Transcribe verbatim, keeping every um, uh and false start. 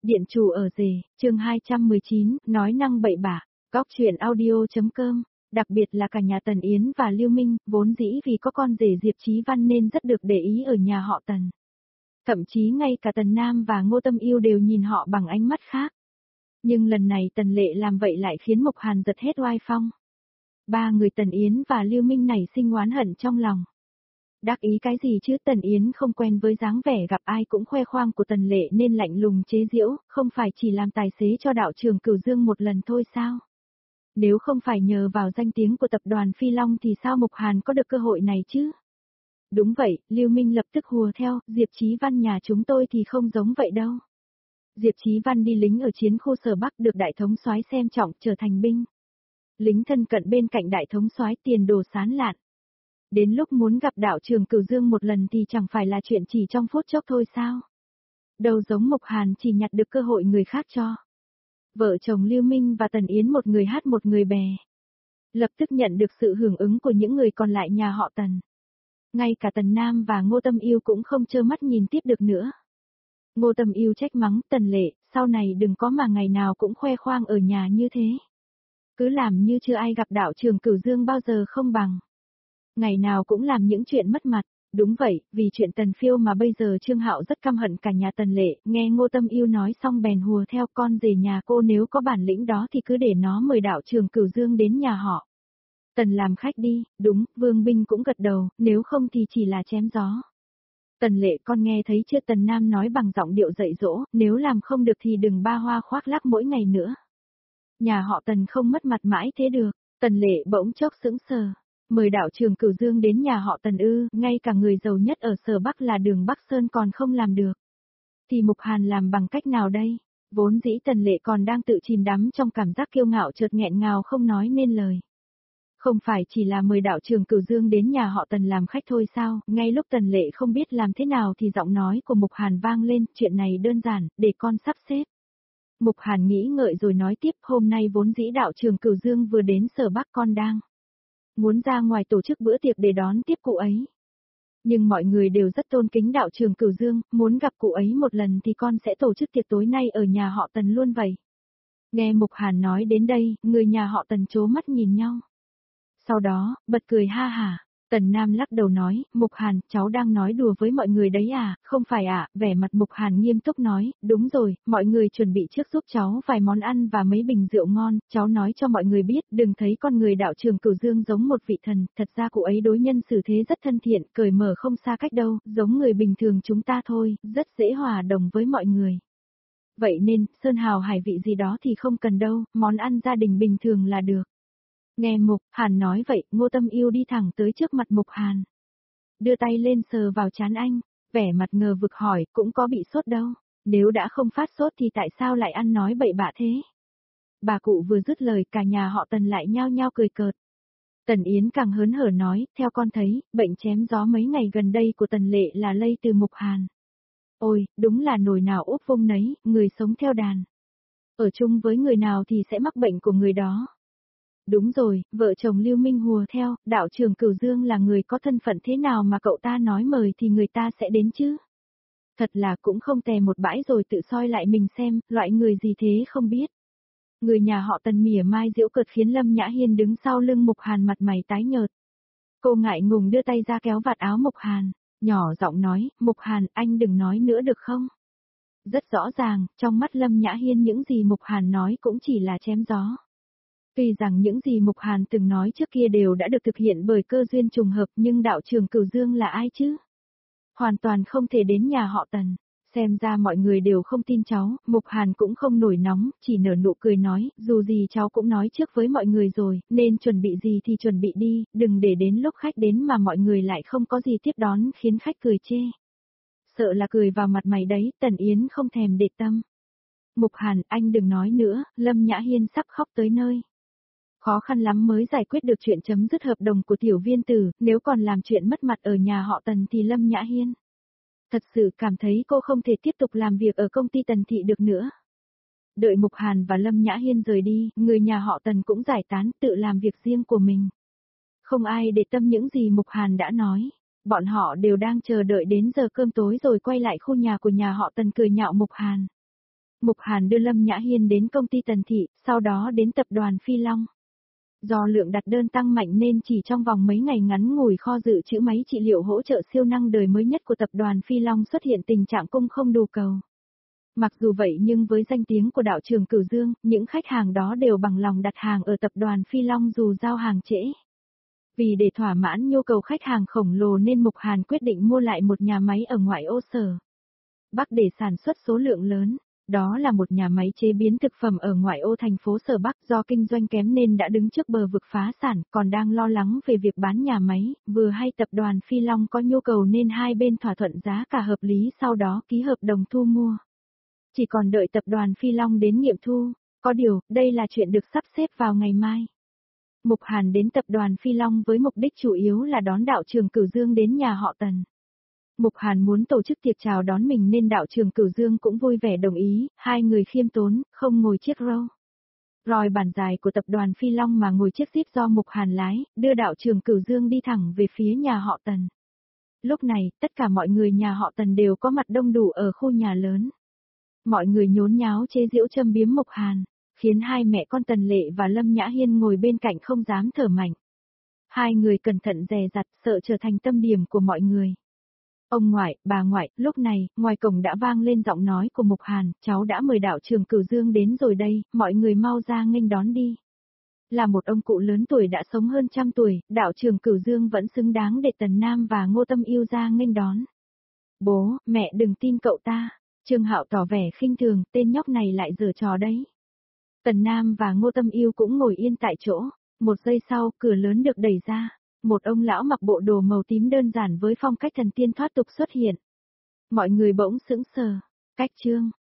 Điện chủ ở rể, chương hai trăm mười chín, nói năng bậy bạ, góc chuyện audio.com, đặc biệt là cả nhà Tần Yến và Lưu Minh, vốn dĩ vì có con rể Diệp Chí Văn nên rất được để ý ở nhà họ Tần. Thậm chí ngay cả Tần Nam và Ngô Tâm Yêu đều nhìn họ bằng ánh mắt khác. Nhưng lần này Tần Lệ làm vậy lại khiến Mục Hàn giật hết oai phong. Ba người Tần Yến và Lưu Minh nảy sinh oán hận trong lòng. Đắc ý cái gì chứ, Tần Yến không quen với dáng vẻ gặp ai cũng khoe khoang của Tần Lệ nên lạnh lùng chế giễu, không phải chỉ làm tài xế cho đạo trường Cửu Dương một lần thôi sao? Nếu không phải nhờ vào danh tiếng của tập đoàn Phi Long thì sao Mục Hàn có được cơ hội này chứ? Đúng vậy, Lưu Minh lập tức hùa theo, Diệp Chí Văn nhà chúng tôi thì không giống vậy đâu. Diệp Chí Văn đi lính ở chiến khu Sở Bắc được đại thống soái xem trọng trở thành binh. Lính thân cận bên cạnh đại thống soái, tiền đồ sán lạn. Đến lúc muốn gặp đạo trường Cửu Dương một lần thì chẳng phải là chuyện chỉ trong phút chốc thôi sao? Đâu giống Mục Hàn chỉ nhặt được cơ hội người khác cho. Vợ chồng Lưu Minh và Tần Yến một người hát một người bè. Lập tức nhận được sự hưởng ứng của những người còn lại nhà họ Tần. Ngay cả Tần Nam và Ngô Tâm Yêu cũng không trơ mắt nhìn tiếp được nữa. Ngô Tâm Yêu trách mắng Tần Lệ, sau này đừng có mà ngày nào cũng khoe khoang ở nhà như thế. Cứ làm như chưa ai gặp đạo trường Cửu Dương bao giờ không bằng. Ngày nào cũng làm những chuyện mất mặt. Đúng vậy, vì chuyện Tần Phiêu mà bây giờ Trương Hạo rất căm hận cả nhà Tần Lệ, nghe Ngô Tâm Yêu nói xong bèn hùa theo, con rể nhà cô nếu có bản lĩnh đó thì cứ để nó mời đạo trường Cửu Dương đến nhà họ. Tần làm khách đi, đúng, Vương Binh cũng gật đầu, nếu không thì chỉ là chém gió. Tần Lệ con nghe thấy chưa, Tần Nam nói bằng giọng điệu dạy dỗ, nếu làm không được thì đừng ba hoa khoác lác mỗi ngày nữa. Nhà họ Tần không mất mặt mãi thế được. Tần Lệ bỗng chốc sững sờ. Mời đạo trường Cửu Dương đến nhà họ Tần ư, ngay cả người giàu nhất ở Sở Bắc là Đường Bắc Sơn còn không làm được. Thì Mục Hàn làm bằng cách nào đây? Vốn dĩ Tần Lệ còn đang tự chìm đắm trong cảm giác kiêu ngạo chợt nghẹn ngào không nói nên lời. Không phải chỉ là mời đạo trường Cửu Dương đến nhà họ Tần làm khách thôi sao? Ngay lúc Tần Lệ không biết làm thế nào thì giọng nói của Mục Hàn vang lên, chuyện này đơn giản, để con sắp xếp. Mục Hàn nghĩ ngợi rồi nói tiếp, hôm nay vốn dĩ đạo trường Cửu Dương vừa đến Sở Bắc con đang muốn ra ngoài tổ chức bữa tiệc để đón tiếp cụ ấy. Nhưng mọi người đều rất tôn kính đạo trường Cửu Dương, muốn gặp cụ ấy một lần thì con sẽ tổ chức tiệc tối nay ở nhà họ Tần luôn vậy. Nghe Mục Hàn nói đến đây, người nhà họ Tần trố mắt nhìn nhau. Sau đó, bật cười ha hả. Tần Nam lắc đầu nói, Mục Hàn, cháu đang nói đùa với mọi người đấy à, không phải à, vẻ mặt Mục Hàn nghiêm túc nói, đúng rồi, mọi người chuẩn bị trước giúp cháu vài món ăn và mấy bình rượu ngon, cháu nói cho mọi người biết, đừng thấy con người đạo trường Cửu Dương giống một vị thần, thật ra cụ ấy đối nhân xử thế rất thân thiện, cởi mở không xa cách đâu, giống người bình thường chúng ta thôi, rất dễ hòa đồng với mọi người. Vậy nên, sơn hào hải vị gì đó thì không cần đâu, món ăn gia đình bình thường là được. Nghe Mục Hàn nói vậy, Ngô Tâm Yêu đi thẳng tới trước mặt Mục Hàn. Đưa tay lên sờ vào trán anh, vẻ mặt ngờ vực hỏi, cũng có bị sốt đâu. Nếu đã không phát sốt thì tại sao lại ăn nói bậy bạ thế? Bà cụ vừa dứt lời cả nhà họ Tần lại nhao nhao cười cợt. Tần Yến càng hớn hở nói, theo con thấy, bệnh chém gió mấy ngày gần đây của Tần Lệ là lây từ Mục Hàn. Ôi, đúng là nồi nào úp vung nấy, người sống theo đàn. Ở chung với người nào thì sẽ mắc bệnh của người đó. Đúng rồi, vợ chồng Lưu Minh hùa theo, đạo trường Cửu Dương là người có thân phận thế nào mà cậu ta nói mời thì người ta sẽ đến chứ. Thật là cũng không tè một bãi rồi tự soi lại mình xem, loại người gì thế không biết. Người nhà họ Tần mỉa mai giễu cợt khiến Lâm Nhã Hiên đứng sau lưng Mục Hàn mặt mày tái nhợt. Cô ngại ngùng đưa tay ra kéo vạt áo Mục Hàn, nhỏ giọng nói, Mục Hàn anh đừng nói nữa được không? Rất rõ ràng, trong mắt Lâm Nhã Hiên những gì Mục Hàn nói cũng chỉ là chém gió. Tuy rằng những gì Mục Hàn từng nói trước kia đều đã được thực hiện bởi cơ duyên trùng hợp nhưng đạo trường Cửu Dương là ai chứ? Hoàn toàn không thể đến nhà họ Tần. Xem ra mọi người đều không tin cháu, Mục Hàn cũng không nổi nóng, chỉ nở nụ cười nói, dù gì cháu cũng nói trước với mọi người rồi, nên chuẩn bị gì thì chuẩn bị đi, đừng để đến lúc khách đến mà mọi người lại không có gì tiếp đón khiến khách cười chê. Sợ là cười vào mặt mày đấy, Tần Yến không thèm để tâm. Mục Hàn, anh đừng nói nữa, Lâm Nhã Hiên sắp khóc tới nơi. Khó khăn lắm mới giải quyết được chuyện chấm dứt hợp đồng của tiểu viên tử, nếu còn làm chuyện mất mặt ở nhà họ Tần thì Lâm Nhã Hiên thật sự cảm thấy cô không thể tiếp tục làm việc ở công ty Tần Thị được nữa. Đợi Mục Hàn và Lâm Nhã Hiên rời đi, người nhà họ Tần cũng giải tán tự làm việc riêng của mình. Không ai để tâm những gì Mục Hàn đã nói, bọn họ đều đang chờ đợi đến giờ cơm tối rồi quay lại khu nhà của nhà họ Tần cười nhạo Mục Hàn. Mục Hàn đưa Lâm Nhã Hiên đến công ty Tần Thị, sau đó đến tập đoàn Phi Long. Do lượng đặt đơn tăng mạnh nên chỉ trong vòng mấy ngày ngắn ngủi kho dự trữ máy trị liệu hỗ trợ siêu năng đời mới nhất của tập đoàn Phi Long xuất hiện tình trạng cung không đủ cầu. Mặc dù vậy nhưng với danh tiếng của đạo trưởng Cửu Dương, những khách hàng đó đều bằng lòng đặt hàng ở tập đoàn Phi Long dù giao hàng trễ. Vì để thỏa mãn nhu cầu khách hàng khổng lồ nên Mục Hàn quyết định mua lại một nhà máy ở ngoại ô Sở Bắc để sản xuất số lượng lớn. Đó là một nhà máy chế biến thực phẩm ở ngoại ô thành phố Sở Bắc, do kinh doanh kém nên đã đứng trước bờ vực phá sản, còn đang lo lắng về việc bán nhà máy, vừa hay tập đoàn Phi Long có nhu cầu nên hai bên thỏa thuận giá cả hợp lý, sau đó ký hợp đồng thu mua. Chỉ còn đợi tập đoàn Phi Long đến nghiệm thu, có điều, đây là chuyện được sắp xếp vào ngày mai. Mục Hàn đến tập đoàn Phi Long với mục đích chủ yếu là đón đạo trưởng Cửu Dương đến nhà họ Tần. Mục Hàn muốn tổ chức tiệc chào đón mình nên đạo trưởng Cửu Dương cũng vui vẻ đồng ý, hai người khiêm tốn, không ngồi chiếc Rolls Royce bản dài của tập đoàn Phi Long mà ngồi chiếc Jeep do Mục Hàn lái, đưa đạo trưởng Cửu Dương đi thẳng về phía nhà họ Tần. Lúc này, tất cả mọi người nhà họ Tần đều có mặt đông đủ ở khu nhà lớn. Mọi người nhốn nháo chế giễu châm biếm Mục Hàn, khiến hai mẹ con Tần Lệ và Lâm Nhã Hiên ngồi bên cạnh không dám thở mạnh. Hai người cẩn thận dè dặt, sợ trở thành tâm điểm của mọi người. Ông ngoại, bà ngoại, lúc này, ngoài cổng đã vang lên giọng nói của Mục Hàn, cháu đã mời đạo trưởng Cửu Dương đến rồi đây, mọi người mau ra nghênh đón đi. Là một ông cụ lớn tuổi đã sống hơn trăm tuổi, đạo trưởng Cửu Dương vẫn xứng đáng để Tần Nam và Ngô Tâm Yêu ra nghênh đón. Bố, mẹ đừng tin cậu ta. Trương Hạo tỏ vẻ khinh thường, tên nhóc này lại giở trò đấy. Tần Nam và Ngô Tâm Yêu cũng ngồi yên tại chỗ, một giây sau, cửa lớn được đẩy ra. Một ông lão mặc bộ đồ màu tím đơn giản với phong cách thần tiên thoát tục xuất hiện. Mọi người bỗng sững sờ. Cách Trương,